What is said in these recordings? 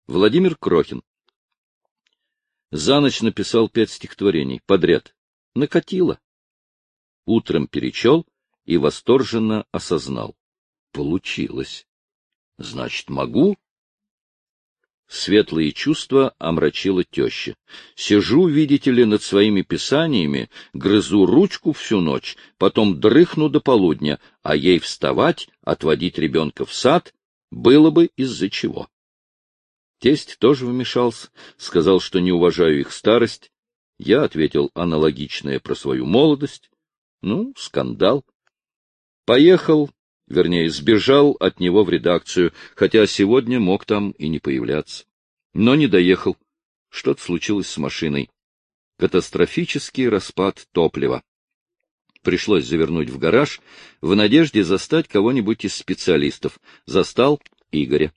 Владимир Крохин. За ночь написал 5 стихотворений подряд. Накатило. Утром перечел и восторженно осознал. Получилось. Значит, могу? Светлые чувства омрачила теща. Сижу, видите ли, над своими писаниями, грызу ручку всю ночь, потом дрыхну до полудня, а ей вставать, отводить ребенка в сад, было бы из-за чего. Тесть тоже вмешался, сказал, что не уважаю их старость. Я ответил аналогичное про свою молодость. Ну, скандал. Поехал, вернее, сбежал от него в редакцию, хотя сегодня мог там и не появляться. Но не доехал. Что-то случилось с машиной. Катастрофический распад топлива. Пришлось завернуть в гараж, в надежде застать кого-нибудь из специалистов. Застал Игоря.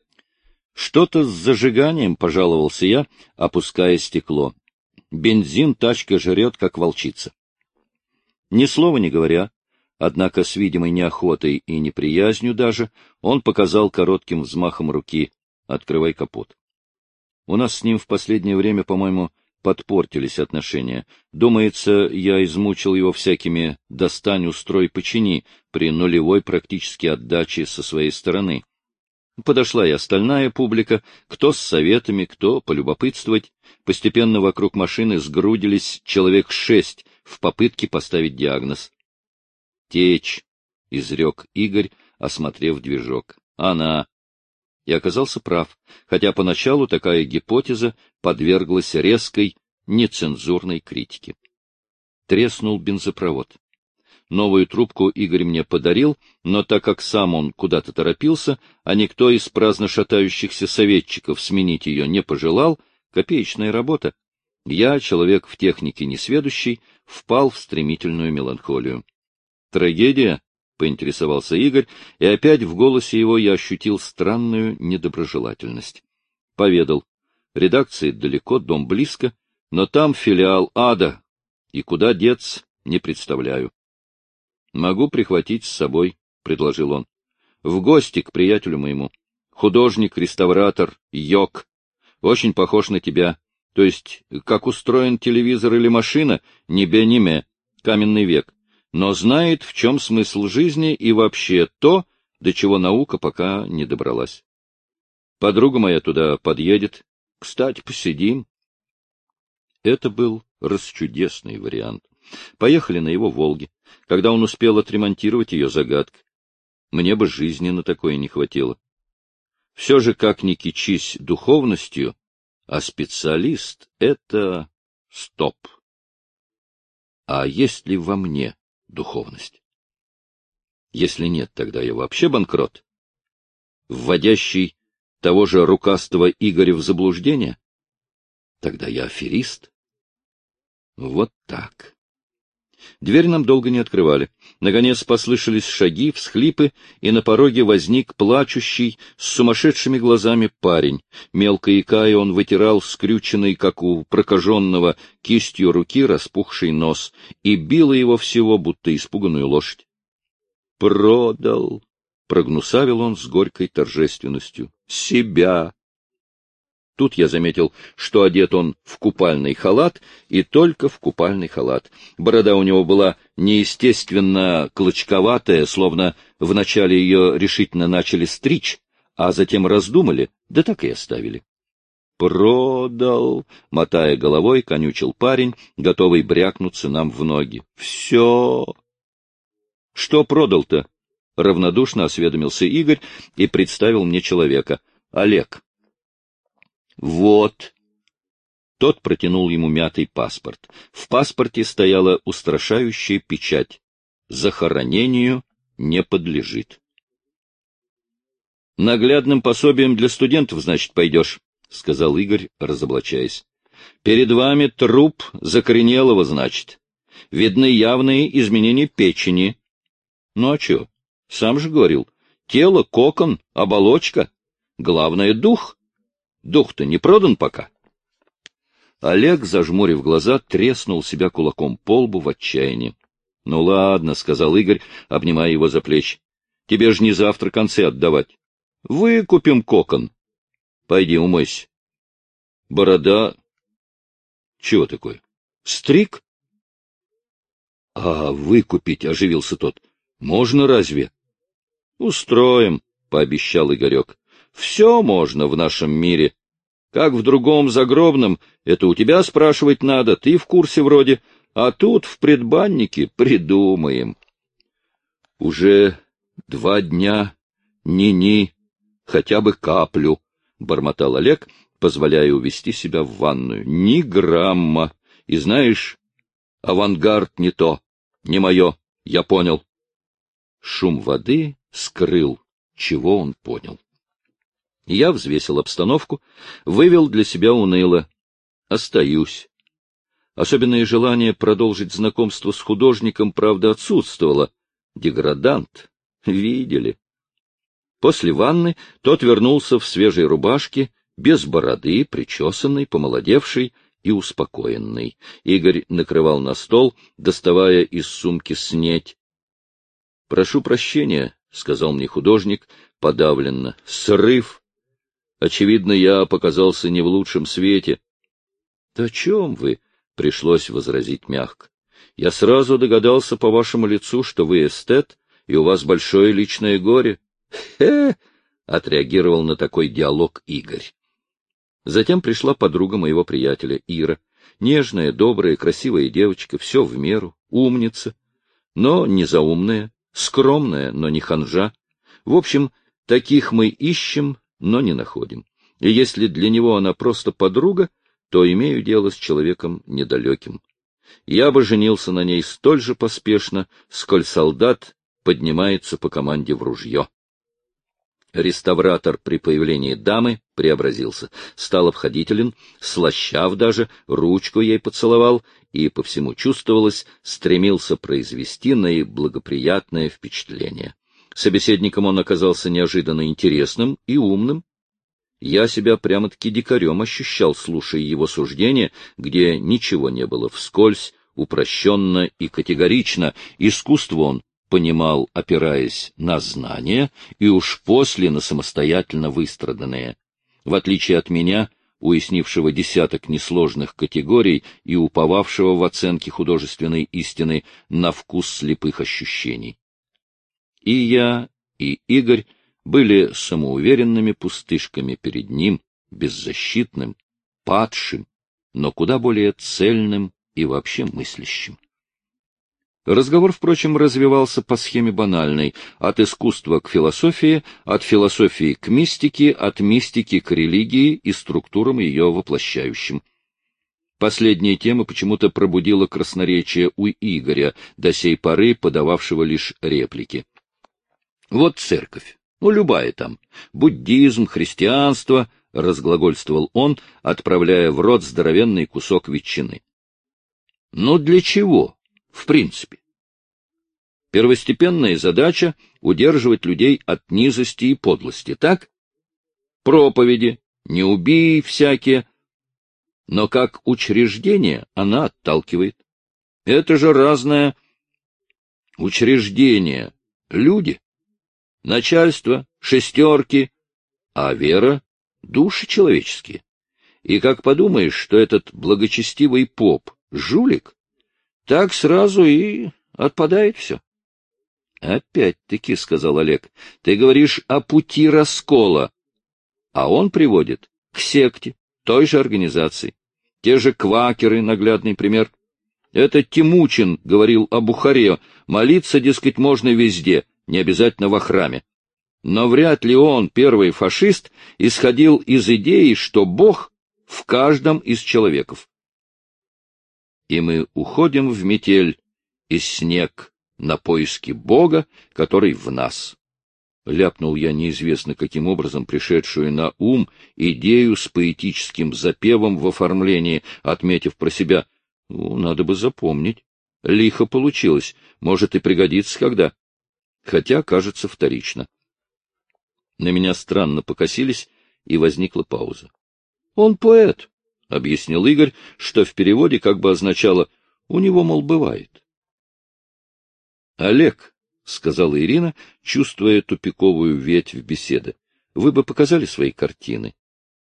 Что-то с зажиганием, пожаловался я, опуская стекло. Бензин тачка жрет, как волчица. Ни слова не говоря, однако с видимой неохотой и неприязнью даже, он показал коротким взмахом руки: «Открывай капот». У нас с ним в последнее время, по-моему, подпортились отношения. Думается, я измучил его всякими «достань, устрой, почини» при нулевой практически отдаче со своей стороны. Подошла и остальная публика, кто с советами, кто полюбопытствовать. Постепенно вокруг машины сгрудились человек 6 в попытке поставить диагноз. «Течь», — изрек Игорь, осмотрев движок. «Она». И оказался прав, хотя поначалу такая гипотеза подверглась резкой, нецензурной критике. Треснул бензопровод. Новую трубку Игорь мне подарил, но так как сам он куда-то торопился, а никто из праздно шатающихся советчиков сменить ее не пожелал, копеечная работа, я, человек в технике несведущий, впал в стремительную меланхолию. «Трагедия?» — поинтересовался Игорь, и опять в голосе его я ощутил странную недоброжелательность. Поведал. Редакция далеко, дом близко, но там филиал ада, и куда деться, не представляю. «Могу прихватить с собой», — предложил он. «В гости к приятелю моему. Художник-реставратор Йок. Очень похож на тебя. То есть, как устроен телевизор или машина, ни бе ни ме, каменный век. Но знает, в чем смысл жизни и вообще то, до чего наука пока не добралась. Подруга моя туда подъедет. Кстати, посидим». Это был расчудесный вариант. Поехали на его «Волге». Когда он успел отремонтировать ее, загадка. Мне бы жизни на такое не хватило. Все же, как ни кичись духовностью, а специалист — это стоп. А есть ли во мне духовность? Если нет, тогда я вообще банкрот, вводящий того же рукастого Игоря в заблуждение? Тогда я аферист. Вот так. Дверь нам долго не открывали. Наконец послышались шаги, всхлипы, и на пороге возник плачущий, с сумасшедшими глазами парень. Мелко икая, он вытирал скрюченный, как у прокаженного, кистью руки распухший нос, и било его всего, будто испуганную лошадь. «Продал!» — прогнусавил он с горькой торжественностью. «Себя!» Тут я заметил, что одет он в купальный халат, и только в купальный халат. Борода у него была неестественно клочковатая, словно вначале ее решительно начали стричь, а затем раздумали, да так и оставили. «Продал!» — мотая головой, конючил парень, готовый брякнуться нам в ноги. «Все!» «Что продал-то?» — равнодушно осведомился Игорь и представил мне человека. «Олег». «Вот». Тот протянул ему мятый паспорт. В паспорте стояла устрашающая печать: «Захоронению не подлежит». «Наглядным пособием для студентов, значит, пойдешь», — сказал Игорь, разоблачаясь. «Перед вами труп закоренелого, значит. Видны явные изменения печени. Ну а чё? Сам же говорил. Тело, кокон, оболочка. Главное — дух. Дух-то не продан пока». Олег, зажмурив глаза, треснул себя кулаком по лбу в отчаянии. — Ну ладно, — сказал Игорь, обнимая его за плечи. — Тебе ж не завтра концы отдавать. Выкупим кокон. Пойди умойся. Борода... Чего такое? Стриг? А выкупить, — оживился тот, — можно разве? Устроим, — пообещал Игорек. Все можно в нашем мире. Как в другом загробном, это у тебя спрашивать надо, ты в курсе вроде, а тут в предбаннике придумаем. Уже 2 дня, ни-ни, хотя бы каплю, — бормотал Олег, позволяя увести себя в ванную. Ни грамма. И знаешь, авангард не то, не мое, я понял. Шум воды скрыл, чего он понял. Я взвесил обстановку, вывел для себя уныло. Остаюсь. Особенное желание продолжить знакомство с художником, правда, отсутствовало. Деградант. Видели. После ванны тот вернулся в свежей рубашке, без бороды, причесанный, помолодевший и успокоенный. Игорь накрывал на стол, доставая из сумки снеть. — Прошу прощения, — сказал мне художник, подавленно. — Срыв. Очевидно, я показался не в лучшем свете. — Да о чем вы? — пришлось возразить мягко. — Я сразу догадался по вашему лицу, что вы эстет, и у вас большое личное горе. — Хе! — отреагировал на такой диалог Игорь. Затем пришла подруга моего приятеля, Ира. Нежная, добрая, красивая девочка, все в меру, умница, но не заумная, скромная, но не ханжа. В общем, таких мы ищем, но не находим. И если для него она просто подруга, то имею дело с человеком недалеким. Я бы женился на ней столь же поспешно, сколь солдат поднимается по команде в ружье. Реставратор при появлении дамы преобразился, стал обходителен, слащав даже, ручку ей поцеловал и, по всему чувствовалось, стремился произвести наиблагоприятное впечатление. Собеседником он оказался неожиданно интересным и умным. Я себя прямо-таки дикарем ощущал, слушая его суждения, где ничего не было вскользь, упрощенно и категорично. Искусство он понимал, опираясь на знания, и уж после на самостоятельно выстраданные. В отличие от меня, уяснившего десяток несложных категорий и уповавшего в оценке художественной истины на вкус слепых ощущений. И я, и Игорь были самоуверенными пустышками перед ним, беззащитным, падшим, но куда более цельным и вообще мыслящим. Разговор, впрочем, развивался по схеме банальной: от искусства к философии, от философии к мистике, от мистики к религии и структурам ее воплощающим. Последняя тема почему-то пробудила красноречие у Игоря, до сей поры подававшего лишь реплики. Вот церковь, любая там, буддизм, христианство, — разглагольствовал он, отправляя в рот здоровенный кусок ветчины. Для чего? В принципе. Первостепенная задача — удерживать людей от низости и подлости, так? Проповеди, не убий всякие. Но как учреждение она отталкивает. Это же разное учреждение. Люди, начальство, шестерки, а вера — души человеческие. И как подумаешь, что этот благочестивый поп — жулик, так сразу и отпадает все. — Опять-таки, — сказал Олег, — ты говоришь о пути раскола, а он приводит к секте той же организации. Те же квакеры, наглядный пример. Это Тимучин говорил о Бухаре, молиться, дескать, можно везде, не обязательно во храме. Но вряд ли он, первый фашист, исходил из идеи, что Бог в каждом из человеков. И мы уходим в метель и снег на поиски Бога, который в нас. Ляпнул я неизвестно каким образом пришедшую на ум идею с поэтическим запевом в оформлении, отметив про себя: надо бы запомнить. Лихо получилось, может и пригодится когда. Хотя, кажется, вторично. На меня странно покосились, и возникла пауза. — Он поэт, — объяснил Игорь, что в переводе как бы означало: у него, мол, бывает. — Олег, — сказала Ирина, чувствуя тупиковую ветвь беседы, — вы бы показали свои картины.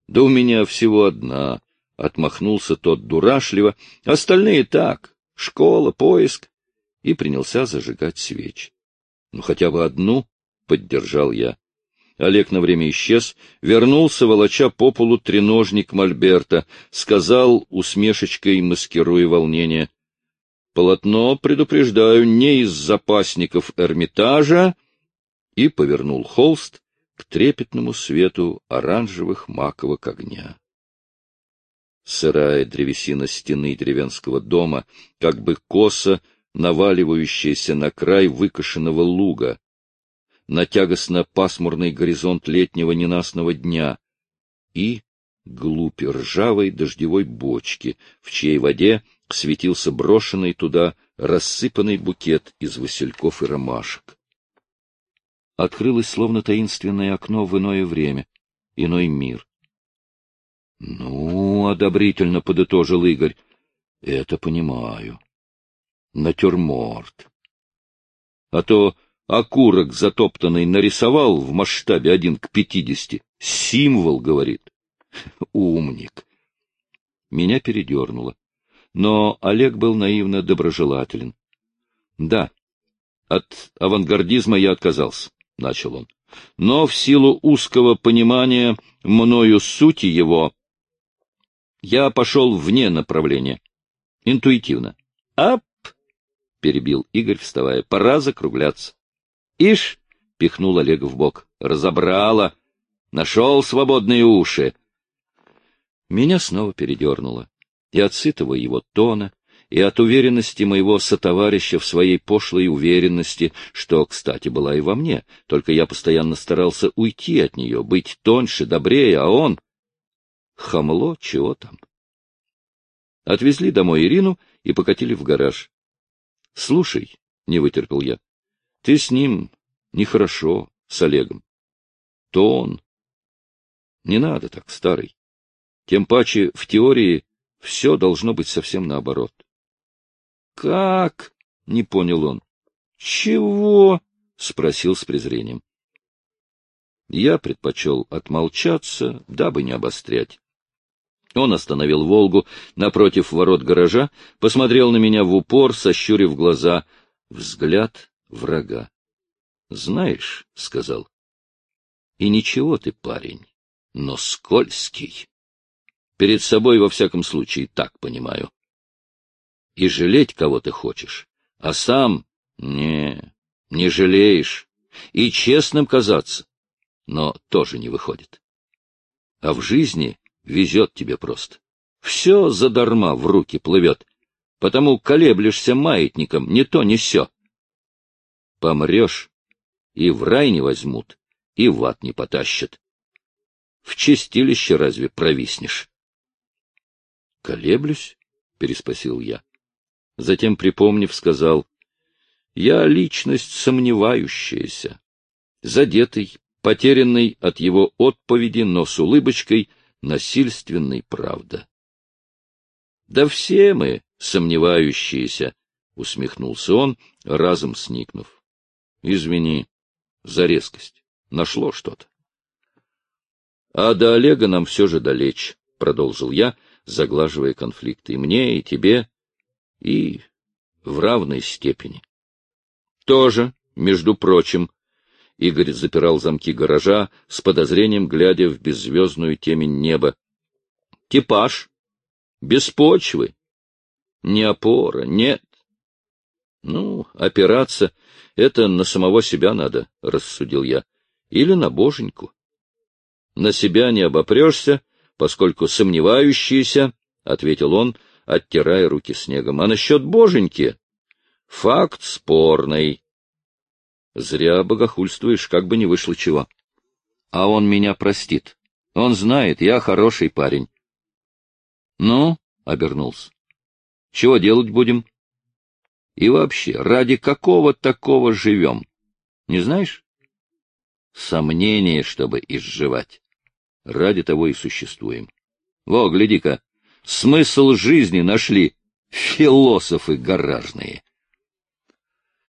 Да у меня всего одна, — отмахнулся тот дурашливо. Остальные так, школа, поиск. И принялся зажигать свечи. Ну, хотя бы одну, — поддержал я. Олег на время исчез, вернулся, волоча по полу треножник мольберта, сказал, усмешечкой маскируя волнение: полотно, предупреждаю, не из запасников Эрмитажа, и повернул холст к трепетному свету оранжевых маковок огня. Сырая древесина стены деревенского дома, как бы косо наваливающаяся на край выкошенного луга, на тягостно-пасмурный горизонт летнего ненастного дня и глубь ржавой дождевой бочки, в чьей воде светился брошенный туда рассыпанный букет из васильков и ромашек. Открылось словно таинственное окно в иное время, иной мир. — Ну, — одобрительно подытожил Игорь, — это понимаю. Натюрморт. А то окурок затоптанный нарисовал в масштабе 1:50. Символ, говорит. Умник. Меня передернуло. Но Олег был наивно доброжелателен. Да, от авангардизма я отказался, — начал он. Но в силу узкого понимания мною сути его я пошел вне направления. Интуитивно. Ап! — перебил Игорь, вставая. — Пора закругляться. — Ишь! — пихнул Олег в бок. — Разобрала. Нашел свободные уши. Меня снова передернуло. И от сытого его тона, и от уверенности моего сотоварища в своей пошлой уверенности, что, кстати, была и во мне, только я постоянно старался уйти от нее, быть тоньше, добрее, а он... Хамло, чего там? Отвезли домой Ирину и покатили в гараж. — Слушай, — не вытерпел я, — ты с ним нехорошо, с Олегом. То он... Не надо так, старый. Тем паче в теории все должно быть совсем наоборот. — Как? — не понял он. — Чего? — спросил с презрением. Я предпочел отмолчаться, дабы не обострять. Он остановил «Волгу» напротив ворот гаража, посмотрел на меня в упор, сощурив глаза. Взгляд врага. — Знаешь, — сказал, — и ничего ты, парень, но скользкий. Перед собой, во всяком случае, так понимаю. И жалеть кого ты хочешь, а сам не жалеешь. И честным казаться, но тоже не выходит. А в жизни везет тебе просто. Все задарма в руки плывет, потому колеблешься маятником, не то, не сё. Помрешь, и в рай не возьмут, и в ад не потащат. В чистилище разве провиснешь? — Колеблюсь? — переспросил я. Затем, припомнив, сказал: — я личность сомневающаяся, задетый, потерянный от его отповеди, но с улыбочкой насильственной правды. — Да все мы сомневающиеся, — усмехнулся он, разом сникнув. — Извини за резкость. Нашло что-то. — А до Олега нам все же далече, — продолжил я, заглаживая конфликты. — И мне, и тебе, и в равной степени. — Тоже, между прочим. Игорь запирал замки гаража, с подозрением глядя в беззвездную темень неба. — Типаж. Без почвы. Не опора, нет. — Ну, опираться — это на самого себя надо, — рассудил я. — Или на боженьку. На себя не обопрешься, поскольку сомневающийся, — ответил он, оттирая руки снегом. — А насчет боженьки? Факт спорный. Зря богохульствуешь, как бы не вышло чего. А он меня простит. Он знает, я хороший парень. — Ну, — обернулся, — чего делать будем? И вообще, ради какого такого живем? Не знаешь? Сомнение, чтобы изживать. Ради того и существуем. Во, гляди-ка, смысл жизни нашли философы гаражные.